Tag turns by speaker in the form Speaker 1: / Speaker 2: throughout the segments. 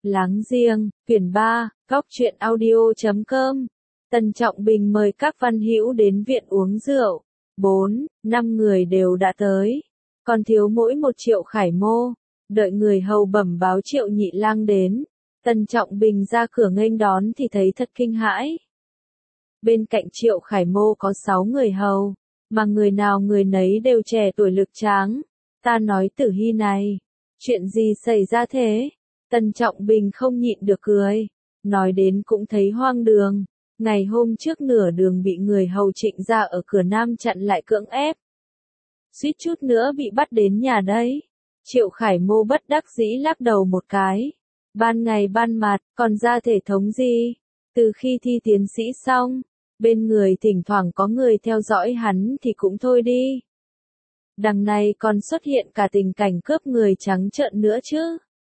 Speaker 1: Láng giềng, quyển 3, góc truyện audio.com. Tần Trọng Bình mời các văn hữu đến viện uống rượu. 4, 5 người đều đã tới. Còn thiếu mỗi một Triệu Khải Mô. Đợi người hầu bẩm báo Triệu Nhị Lang đến. Tần Trọng Bình ra cửa nghênh đón thì thấy thật kinh hãi. Bên cạnh Triệu Khải Mô có 6 người hầu, mà người nào người nấy đều trẻ tuổi lực tráng. Ta nói Tử Hy này, chuyện gì xảy ra thế? Tần Trọng Bình không nhịn được cười, nói đến cũng thấy hoang đường. Ngày hôm trước nửa đường bị người hầu Trịnh ra ở cửa Nam chặn lại cưỡng ép. Suýt chút nữa bị bắt đến nhà đấy. Triệu Khải Mô bất đắc dĩ lắc đầu một cái. Ban ngày ban mặt, còn ra thể thống gì? Từ khi thi tiến sĩ xong, bên người thỉnh thoảng có người theo dõi hắn thì cũng thôi đi. Đằng này còn xuất hiện cả tình cảnh cướp người trắng trợn nữa chứ.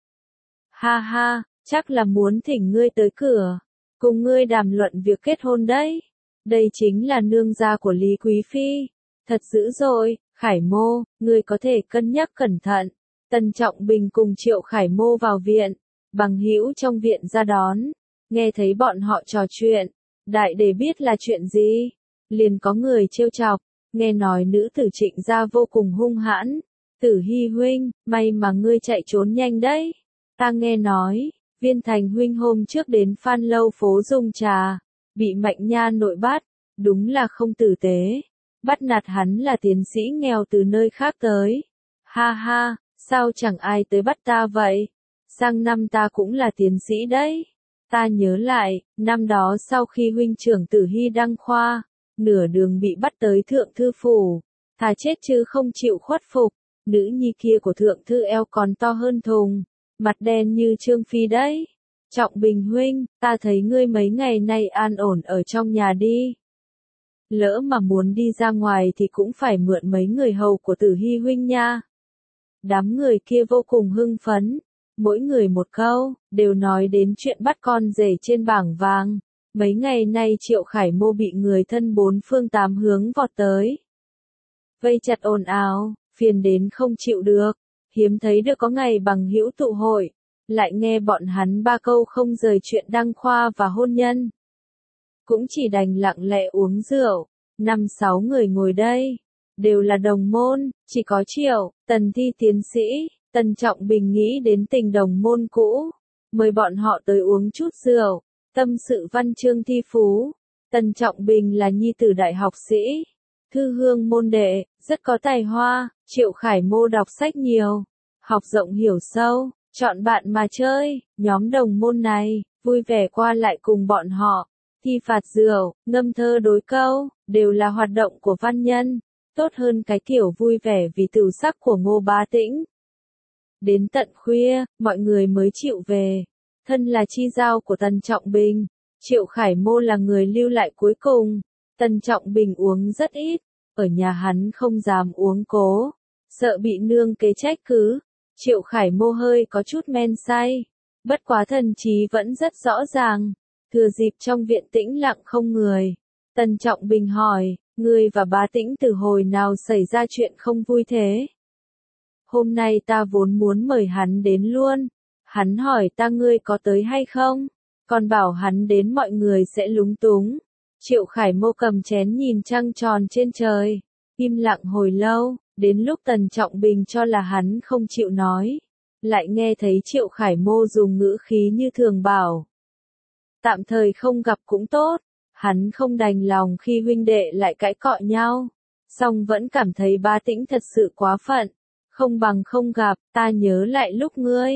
Speaker 1: Ha ha, chắc là muốn thỉnh ngươi tới cửa, cùng ngươi đàm luận việc kết hôn đấy. Đây chính là nương gia của Lý Quý Phi. Thật dữ dội, Khải Mô, ngươi có thể cân nhắc cẩn thận. Tần Trọng Bình cùng Triệu Khải Mô vào viện, bằng hữu trong viện ra đón, nghe thấy bọn họ trò chuyện, đại để biết là chuyện gì, liền có người trêu chọc, nghe nói nữ tử Trịnh gia vô cùng hung hãn. Tử Hy huynh, may mà ngươi chạy trốn nhanh đấy. Ta nghe nói, Viên Thành huynh hôm trước đến Phan Lâu phố dùng trà, bị Mạnh Nha nội bắt, đúng là không tử tế. Bắt nạt hắn là tiến sĩ nghèo từ nơi khác tới. Ha ha, sao chẳng ai tới bắt ta vậy? Sang năm ta cũng là tiến sĩ đấy. Ta nhớ lại, năm đó sau khi huynh trưởng Tử Hy đăng khoa, nửa đường bị bắt tới thượng thư phủ, thà chết chứ không chịu khuất phục. Nữ nhi kia của thượng thư eo còn to hơn thùng, mặt đen như Trương Phi đấy. Trọng Bình huynh, ta thấy ngươi mấy ngày nay an ổn ở trong nhà đi. Lỡ mà muốn đi ra ngoài thì cũng phải mượn mấy người hầu của Tử Hy huynh nha. Đám người kia vô cùng hưng phấn, mỗi người một câu, đều nói đến chuyện bắt con rể trên bảng vàng. Mấy ngày nay Triệu Khải Mô bị người thân bốn phương tám hướng vọt tới. Vây chặt ồn ào, phiền đến không chịu được, hiếm thấy được có ngày bằng hữu tụ hội, lại nghe bọn hắn ba câu không rời chuyện đăng khoa và hôn nhân. Cũng chỉ đành lặng lẽ uống rượu, 5-6 người ngồi đây, đều là đồng môn, chỉ có Triệu, Tần thi tiến sĩ. Tần Trọng Bình nghĩ đến tình đồng môn cũ, mời bọn họ tới uống chút rượu, tâm sự văn chương thi phú. Tần Trọng Bình là nhi tử đại học sĩ, thư hương môn đệ, rất có tài hoa. Triệu Khải Mô đọc sách nhiều, học rộng hiểu sâu, chọn bạn mà chơi. Nhóm đồng môn này, vui vẻ qua lại cùng bọn họ, thi phạt rượu, ngâm thơ đối câu, đều là hoạt động của văn nhân, tốt hơn cái kiểu vui vẻ vì tửu sắc của Ngô Bá Tĩnh. Đến tận khuya, mọi người mới chịu về. Thân là chi giao của Tần Trọng Bình, Triệu Khải Mô là người lưu lại cuối cùng. Tần Trọng Bình uống rất ít, ở nhà hắn không dám uống cố, sợ bị nương kế trách cứ. Triệu Khải Mô hơi có chút men say, bất quá thần trí vẫn rất rõ ràng. Thừa dịp trong viện tĩnh lặng không người, Tần Trọng Bình hỏi, ngươi và Bá Tĩnh từ hồi nào xảy ra chuyện không vui thế? Hôm nay ta vốn muốn mời hắn đến luôn. Hắn hỏi ta ngươi có tới hay không? Còn bảo hắn đến mọi người sẽ lúng túng. Triệu Khải Mô cầm chén nhìn trăng tròn trên trời, im lặng hồi lâu, đến lúc Tần Trọng Bình cho là hắn không chịu nói, lại nghe thấy Triệu Khải Mô dùng ngữ khí như thường bảo. Tạm thời không gặp cũng tốt, hắn không đành lòng khi huynh đệ lại cãi cọ nhau, song vẫn cảm thấy Bá Tĩnh thật sự quá phận. Không bằng không gặp, ta nhớ lại lúc ngươi,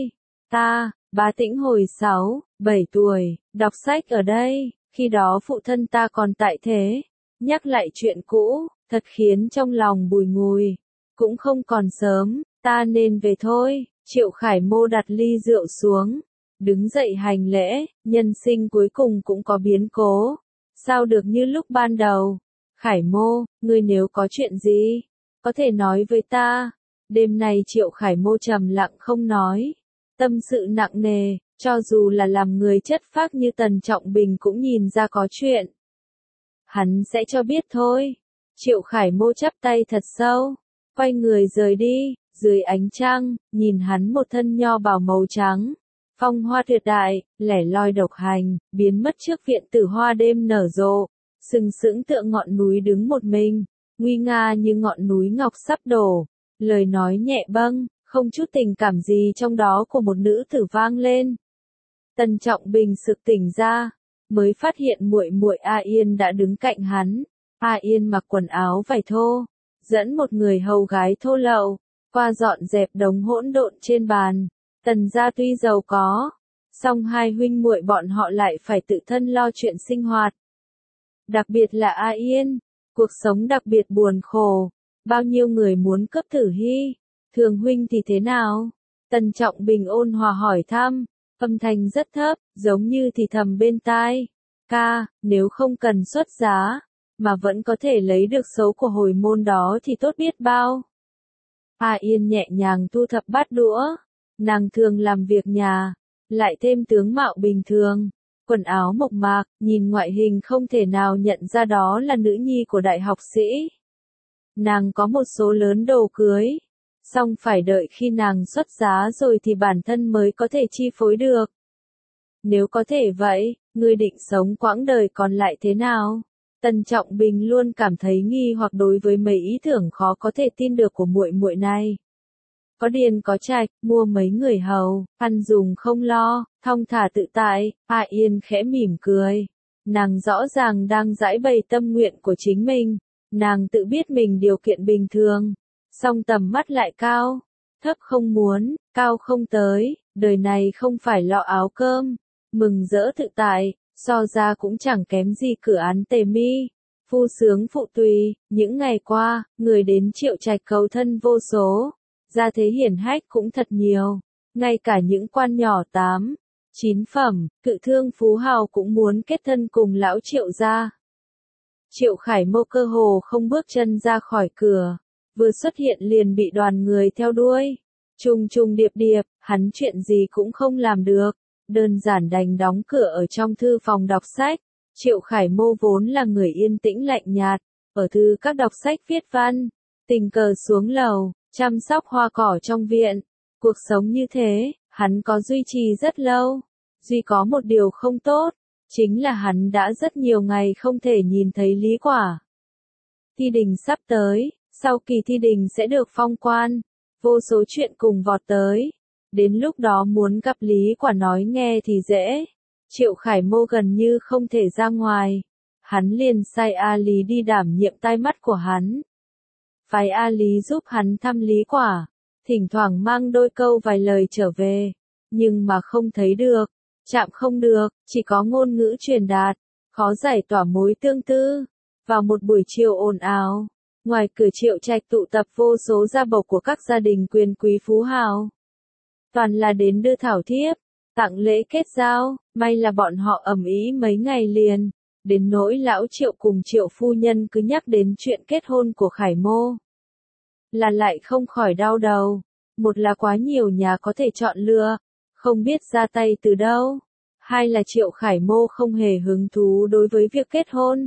Speaker 1: Bá Tĩnh hồi 6-7 tuổi, đọc sách ở đây, khi đó phụ thân ta còn tại thế. Nhắc lại chuyện cũ, thật khiến trong lòng bùi ngùi. Cũng không còn sớm, ta nên về thôi. Triệu Khải Mô đặt ly rượu xuống, đứng dậy hành lễ. Nhân sinh cuối cùng cũng có biến cố, sao được như lúc ban đầu. Khải Mô, ngươi nếu có chuyện gì, có thể nói với ta. Đêm nay Triệu Khải Mô trầm lặng không nói, tâm sự nặng nề, cho dù là làm người chất phác như Tần Trọng Bình cũng nhìn ra có chuyện. Hắn sẽ cho biết thôi. Triệu Khải Mô chắp tay thật sâu, quay người rời đi. Dưới ánh trăng, nhìn hắn một thân nho bào màu trắng, Phong hoa tuyệt đại, lẻ loi độc hành, biến mất trước viện tử hoa đêm nở rộ, sừng sững tựa ngọn núi đứng một mình, nguy nga như ngọn núi ngọc sắp đổ, lời nói nhẹ bâng, không chút tình cảm gì trong đó của một nữ tử vang lên. Tần Trọng Bình sực tỉnh ra, mới phát hiện muội muội A Yên đã đứng cạnh hắn. A Yên mặc quần áo vải thô, dẫn một người hầu gái thô lậu, qua dọn dẹp đống hỗn độn trên bàn. Tần gia tuy giàu có, song hai huynh muội bọn họ lại phải tự thân lo chuyện sinh hoạt. Đặc biệt là A Yên, cuộc sống đặc biệt buồn khổ, bao nhiêu người muốn cướp Tử Hy, Thường huynh thì thế nào? Tần Trọng Bình ôn hòa hỏi thăm, âm thanh rất thấp, giống như thì thầm bên tai. Ca, nếu không cần xuất giá, mà vẫn có thể lấy được số của hồi môn đó thì tốt biết bao. A Yên nhẹ nhàng thu thập bát đũa, nàng thường làm việc nhà, lại thêm tướng mạo bình thường, quần áo mộc mạc, nhìn ngoại hình không thể nào nhận ra đó là nữ nhi của đại học sĩ. Nàng có một số lớn đồ cưới, song phải đợi khi nàng xuất giá rồi thì bản thân mới có thể chi phối được. Nếu có thể vậy, ngươi định sống quãng đời còn lại thế nào? Tần Trọng Bình luôn cảm thấy nghi hoặc đối với mấy ý tưởng khó có thể tin được của muội muội này. Có điền có trạch, mua mấy người hầu, ăn dùng không lo, thong thả tự tại. A Yên khẽ mỉm cười. Nàng rõ ràng đang giãi bày tâm nguyện của chính mình. Nàng tự biết mình điều kiện bình thường, song tầm mắt lại cao. Thấp không muốn, cao không tới, đời này không phải lo áo cơm. Mừng rỡ tự tại, so ra cũng chẳng kém gì cửa án Tề Mi. Phu sướng phụ tùy, những ngày qua, người đến Triệu Trạch cầu thân vô số. Gia thế hiển hách cũng thật nhiều, ngay cả những quan nhỏ 8, 9 phẩm, cự thương phú hào cũng muốn kết thân cùng lão Triệu gia. Triệu Khải Mâu cơ hồ không bước chân ra khỏi cửa, vừa xuất hiện liền bị đoàn người theo đuôi. Trùng trùng điệp điệp, hắn chuyện gì cũng không làm được, đơn giản đành đóng cửa ở trong thư phòng đọc sách. Triệu Khải Mâu vốn là người yên tĩnh lạnh nhạt, ở thư các đọc sách viết văn, tình cờ xuống lầu, chăm sóc hoa cỏ trong viện. Cuộc sống như thế, hắn có duy trì rất lâu. Duy có một điều không tốt, chính là hắn đã rất nhiều ngày không thể nhìn thấy Lý Quả. Thi đình sắp tới, sau kỳ thi đình sẽ được phong quan, vô số chuyện cùng vọt tới. Đến lúc đó muốn gặp Lý Quả nói nghe thì dễ. Triệu Khải Mâu gần như không thể ra ngoài. Hắn liền sai A Lý đi đảm nhiệm tai mắt của hắn. Phái A Lý giúp hắn thăm Lý Quả, thỉnh thoảng mang đôi câu vài lời trở về, nhưng mà không thấy được, chạm không được, chỉ có ngôn ngữ truyền đạt, khó giải tỏa mối tương tư. Vào một buổi chiều ồn ào, ngoài cửa Triệu Trạch tụ tập vô số gia bộc của các gia đình quyền quý phú hào. Toàn là đến đưa thảo thiếp, tặng lễ kết giao, may là bọn họ ầm ĩ mấy ngày liền. Đến nỗi lão Triệu cùng Triệu phu nhân cứ nhắc đến chuyện kết hôn của Khải Mô. Là lại không khỏi đau đầu. Một là quá nhiều nhà có thể chọn lựa, không biết ra tay từ đâu. Hai là Triệu Khải Mô không hề hứng thú đối với việc kết hôn.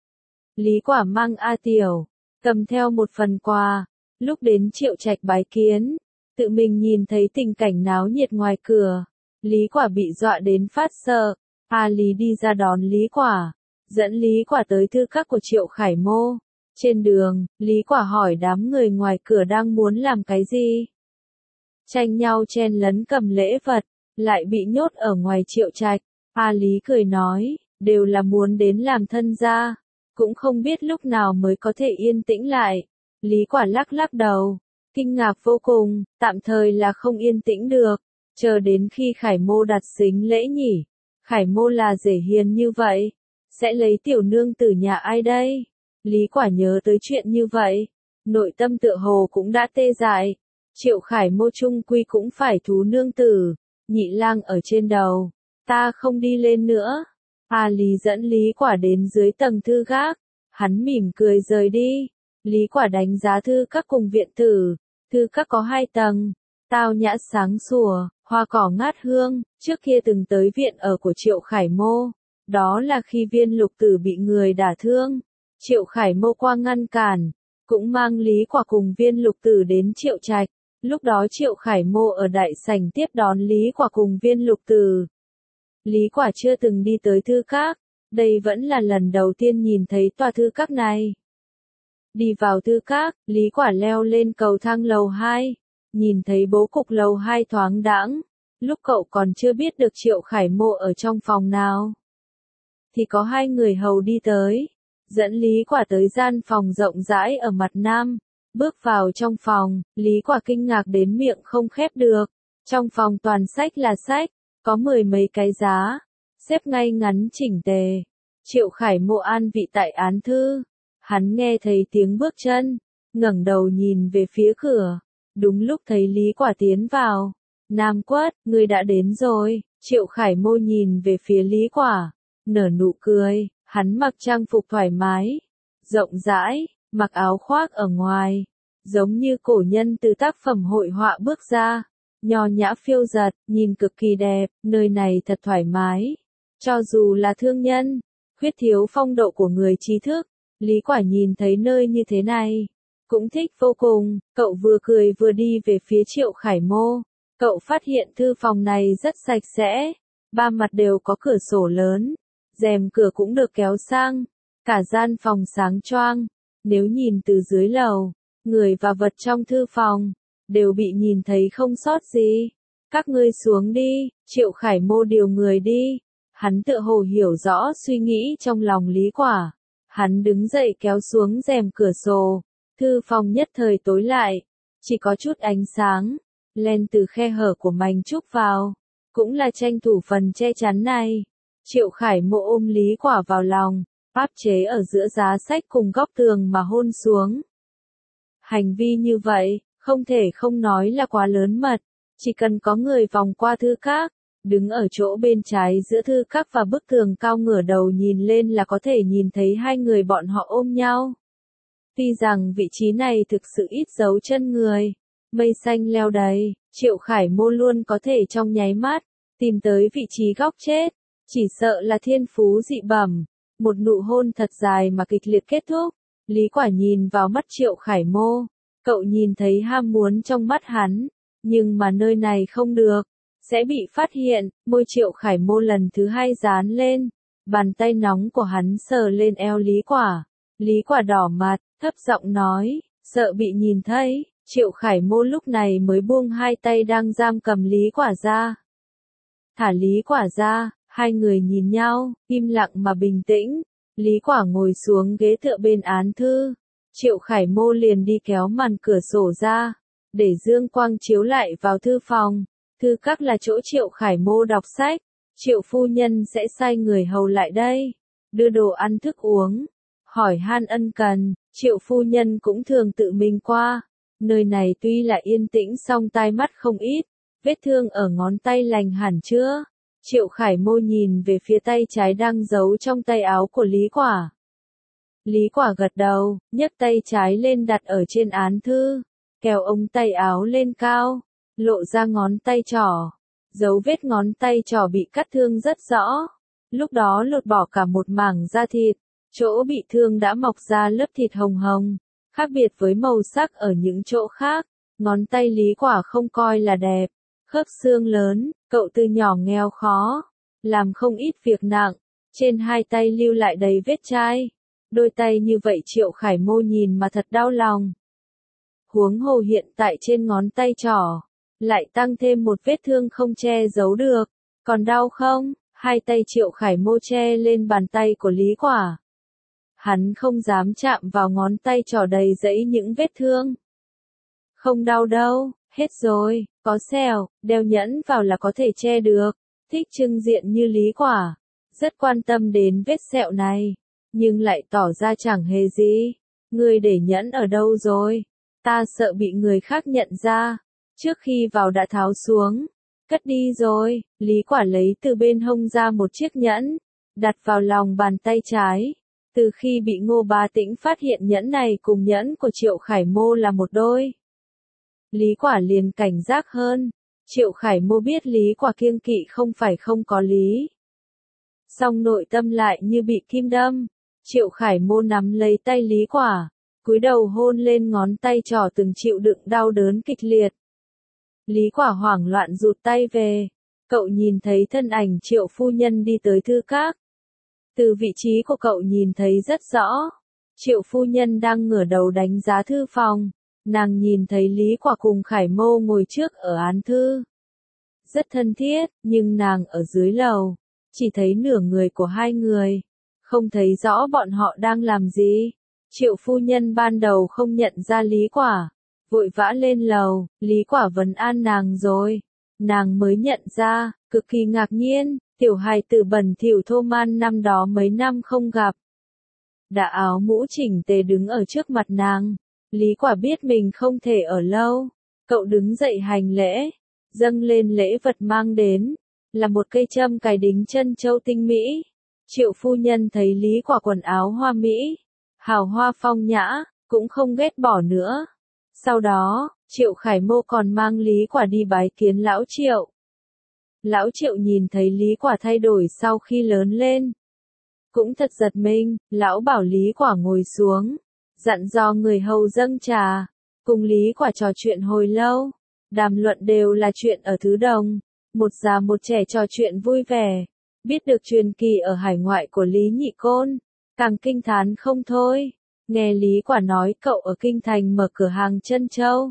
Speaker 1: Lý Quả mang A Tiểu, cầm theo một phần quà. Lúc đến Triệu Trạch bái kiến, tự mình nhìn thấy tình cảnh náo nhiệt ngoài cửa. Lý Quả bị dọa đến phát sợ. A Lý đi ra đón Lý Quả, dẫn Lý Quả tới thư các của Triệu Khải Mô. Trên đường, Lý Quả hỏi đám người ngoài cửa đang muốn làm cái gì. Tranh nhau chen lấn cầm lễ vật, lại bị nhốt ở ngoài Triệu Trạch. A Lý cười nói, đều là muốn đến làm thân gia, cũng không biết lúc nào mới có thể yên tĩnh lại. Lý Quả lắc lắc đầu, kinh ngạc vô cùng, tạm thời là không yên tĩnh được, chờ đến khi Khải Mô đặt sính lễ nhỉ. Khải Mô là rể hiền như vậy, sẽ lấy tiểu nương tử nhà ai đây? Lý Quả nhớ tới chuyện như vậy, nội tâm tựa hồ cũng đã tê dại. Triệu Khải Mô chung quy cũng phải thú nương tử, nhị lang ở trên đầu, ta không đi lên nữa. A Lý dẫn Lý Quả đến dưới tầng thư gác, hắn mỉm cười rời đi. Lý Quả đánh giá thư các cùng viện tử, thư các có 2 tầng, tao nhã sáng sủa, hoa cỏ ngát hương. Trước kia từng tới viện ở của Triệu Khải Mô, đó là khi Viên Lục Tử bị người đả thương. Triệu Khải Mô qua ngăn cản, cũng mang Lý Quả cùng Viên Lục Tử đến Triệu Trạch. Lúc đó Triệu Khải Mô ở đại sảnh tiếp đón Lý Quả cùng Viên Lục Từ. Lý Quả chưa từng đi tới thư các, đây vẫn là lần đầu tiên nhìn thấy tòa thư các này. Đi vào thư các, Lý Quả leo lên cầu thang lầu 2, nhìn thấy bố cục lầu 2 thoáng đãng, lúc cậu còn chưa biết được Triệu Khải Mô ở trong phòng nào. Thì có hai người hầu đi tới, dẫn Lý Quả tới gian phòng rộng rãi ở mặt nam. Bước vào trong phòng, Lý Quả kinh ngạc đến miệng không khép được. Trong phòng toàn sách là sách, có 10 mấy cái giá, xếp ngay ngắn chỉnh tề. Triệu Khải Mô an vị tại án thư. Hắn nghe thấy tiếng bước chân, ngẩng đầu nhìn về phía cửa. Đúng lúc thấy Lý Quả tiến vào. Nam Quất, ngươi đã đến rồi. Triệu Khải Mô nhìn về phía Lý Quả, nở nụ cười. Hắn mặc trang phục thoải mái, rộng rãi, mặc áo khoác ở ngoài, giống như cổ nhân từ tác phẩm hội họa bước ra, nho nhã phiêu dật, nhìn cực kỳ đẹp, nơi này thật thoải mái. Cho dù là thương nhân, khuyết thiếu phong độ của người trí thức, Lý Quả nhìn thấy nơi như thế này, cũng thích vô cùng. Cậu vừa cười vừa đi về phía Triệu Khải Mô. Cậu phát hiện thư phòng này rất sạch sẽ, ba mặt đều có cửa sổ lớn, rèm cửa cũng được kéo sang, cả gian phòng sáng choang. Nếu nhìn từ dưới lầu, người và vật trong thư phòng đều bị nhìn thấy không sót gì. Các ngươi xuống đi, Triệu Khải Mô điều người đi. Hắn tựa hồ hiểu rõ suy nghĩ trong lòng Lý Quả. Hắn đứng dậy kéo xuống rèm cửa sổ, thư phòng nhất thời tối lại, chỉ có chút ánh sáng len từ khe hở của mảnh trúc vào, cũng là tranh thủ phần che chắn này. Triệu Khải Mô ôm Lý Quả vào lòng, áp chế ở giữa giá sách cùng góc tường mà hôn xuống. Hành vi như vậy, không thể không nói là quá lớn mật, chỉ cần có người vòng qua thư các, đứng ở chỗ bên trái giữa thư các và bức tường cao ngửa đầu nhìn lên là có thể nhìn thấy hai người bọn họ ôm nhau. Tuy rằng vị trí này thực sự ít dấu chân người, mây xanh leo đầy, Triệu Khải Mô luôn có thể trong nháy mắt tìm tới vị trí góc chết, chỉ sợ là thiên phú dị bẩm. Một nụ hôn thật dài mà kịch liệt kết thúc. Lý Quả nhìn vào mắt Triệu Khải Mô, cậu nhìn thấy ham muốn trong mắt hắn, nhưng mà nơi này không được, sẽ bị phát hiện. Môi Triệu Khải Mô lần thứ hai dán lên, bàn tay nóng của hắn sờ lên eo Lý Quả. Lý Quả đỏ mặt, thấp giọng nói, sợ bị nhìn thấy. Triệu Khải Mô lúc này mới buông hai tay đang giam cầm Lý Quả ra. Thả Lý Quả ra, hai người nhìn nhau, im lặng mà bình tĩnh. Lý Quả ngồi xuống ghế tựa bên án thư. Triệu Khải Mô liền đi kéo màn cửa sổ ra, để dương quang chiếu lại vào thư phòng. Thư các là chỗ Triệu Khải Mô đọc sách. Triệu phu nhân sẽ sai người hầu lại đây, đưa đồ ăn thức uống, hỏi han ân cần. Triệu phu nhân cũng thường tự mình qua. Nơi này tuy là yên tĩnh song tai mắt không ít. Vết thương ở ngón tay lành hẳn chưa? Triệu Khải Mô nhìn về phía tay trái đang giấu trong tay áo của Lý Quả. Lý Quả gật đầu, nhấc tay trái lên đặt ở trên án thư, kéo ống tay áo lên cao, lộ ra ngón tay trỏ. Dấu vết ngón tay trỏ bị cắt thương rất rõ. Lúc đó lột bỏ cả một mảng da thịt, chỗ bị thương đã mọc ra lớp thịt hồng hồng, khác biệt với màu sắc ở những chỗ khác. Ngón tay Lý Quả không coi là đẹp, khớp xương lớn, cậu từ nhỏ nghèo khó, làm không ít việc nặng, trên hai tay lưu lại đầy vết chai. Đôi tay như vậy Triệu Khải Mô nhìn mà thật đau lòng. Huống hồ hiện tại trên ngón tay trỏ, lại tăng thêm một vết thương không che giấu được. Còn đau không? Hai tay Triệu Khải Mô che lên bàn tay của Lý Quả. Hắn không dám chạm vào ngón tay trỏ đầy rẫy những vết thương. Không đau đâu, hết rồi, có sẹo, đeo nhẫn vào là có thể che được. Thích trưng diện như Lý Quả, rất quan tâm đến vết sẹo này, nhưng lại tỏ ra chẳng hề gì. Người để nhẫn ở đâu rồi? Ta sợ bị người khác nhận ra. Trước khi vào đã tháo xuống, cất đi rồi. Lý Quả lấy từ bên hông ra một chiếc nhẫn, đặt vào lòng bàn tay trái. Từ khi bị Ngô Bá Tĩnh phát hiện nhẫn này cùng nhẫn của Triệu Khải Mô là một đôi, Lý Quả liền cảnh giác hơn. Triệu Khải Mô biết Lý Quả kiêng kỵ không phải không có lý, song nội tâm lại như bị kim đâm. Triệu Khải Mô nắm lấy tay Lý Quả, cúi đầu hôn lên ngón tay trỏ từng chịu đựng đau đớn kịch liệt. Lý Quả hoảng loạn rụt tay về. Cậu nhìn thấy thân ảnh Triệu phu nhân đi tới thư các. Từ vị trí của cậu nhìn thấy rất rõ. Triệu phu nhân đang ngửa đầu đánh giá thư phòng. Nàng nhìn thấy Lý Quả cùng Khải Mô ngồi trước ở án thư. Rất thân thiết, nhưng nàng ở dưới lầu. Chỉ thấy nửa người của hai người. Không thấy rõ bọn họ đang làm gì. Triệu phu nhân ban đầu không nhận ra Lý Quả. Vội vã lên lầu, Lý Quả vấn an nàng rồi. Nàng mới nhận ra, cực kỳ ngạc nhiên, tiểu hài tử bẩn thỉu thô man năm đó mấy năm không gặp. Đã áo mũ chỉnh tề đứng ở trước mặt nàng. Lý Quả biết mình không thể ở lâu. Cậu đứng dậy hành lễ, dâng lên lễ vật mang đến, là một cây châm cài đính chân châu tinh mỹ. Triệu phu nhân thấy Lý Quả quần áo hoa mỹ, hào hoa phong nhã, cũng không ghét bỏ nữa. Sau đó, Triệu Khải Mô còn mang Lý Quả đi bái kiến lão Triệu. Lão Triệu nhìn thấy Lý Quả thay đổi sau khi lớn lên. Cũng thật giật mình, lão bảo Lý Quả ngồi xuống, dặn dò người hầu dâng trà, cùng Lý Quả trò chuyện hồi lâu. Đàm luận đều là chuyện ở Thứ Đồng, một già một trẻ trò chuyện vui vẻ, biết được truyền kỳ ở hải ngoại của Lý Nhị Côn, càng kinh thán không thôi. Nghe Lý Quả nói cậu ở Kinh Thành mở cửa hàng trân châu.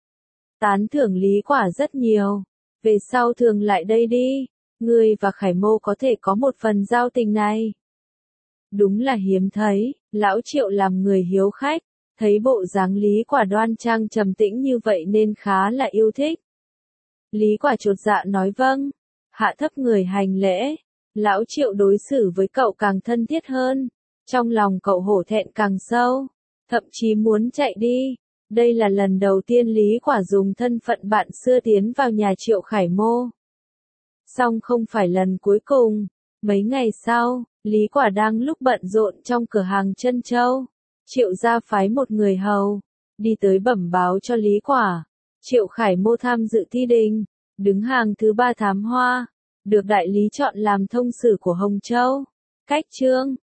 Speaker 1: Tán thưởng Lý Quả rất nhiều, về sau thường lại đây đi, ngươi và Khải Mô có thể có một phần giao tình này. Đúng là hiếm thấy, lão Triệu làm người hiếu khách, thấy bộ dáng Lý Quả đoan trang trầm tĩnh như vậy nên khá là yêu thích. Lý Quả chột dạ nói vâng, hạ thấp người hành lễ. Lão Triệu đối xử với cậu càng thân thiết hơn, trong lòng cậu hổ thẹn càng sâu, thậm chí muốn chạy đi. Đây là lần đầu tiên Lý Quả dùng thân phận bạn xưa tiến vào nhà Triệu Khải Mô. Song không phải lần cuối cùng. Mấy ngày sau, Lý Quả đang lúc bận rộn trong cửa hàng trân châu. Triệu gia phái một người hầu, đi tới bẩm báo cho Lý Quả. Triệu Khải Mô tham dự thi đình, đứng hàng thứ 3 thám hoa, được đại lý chọn làm thông sử của Hồng Châu. Cách chương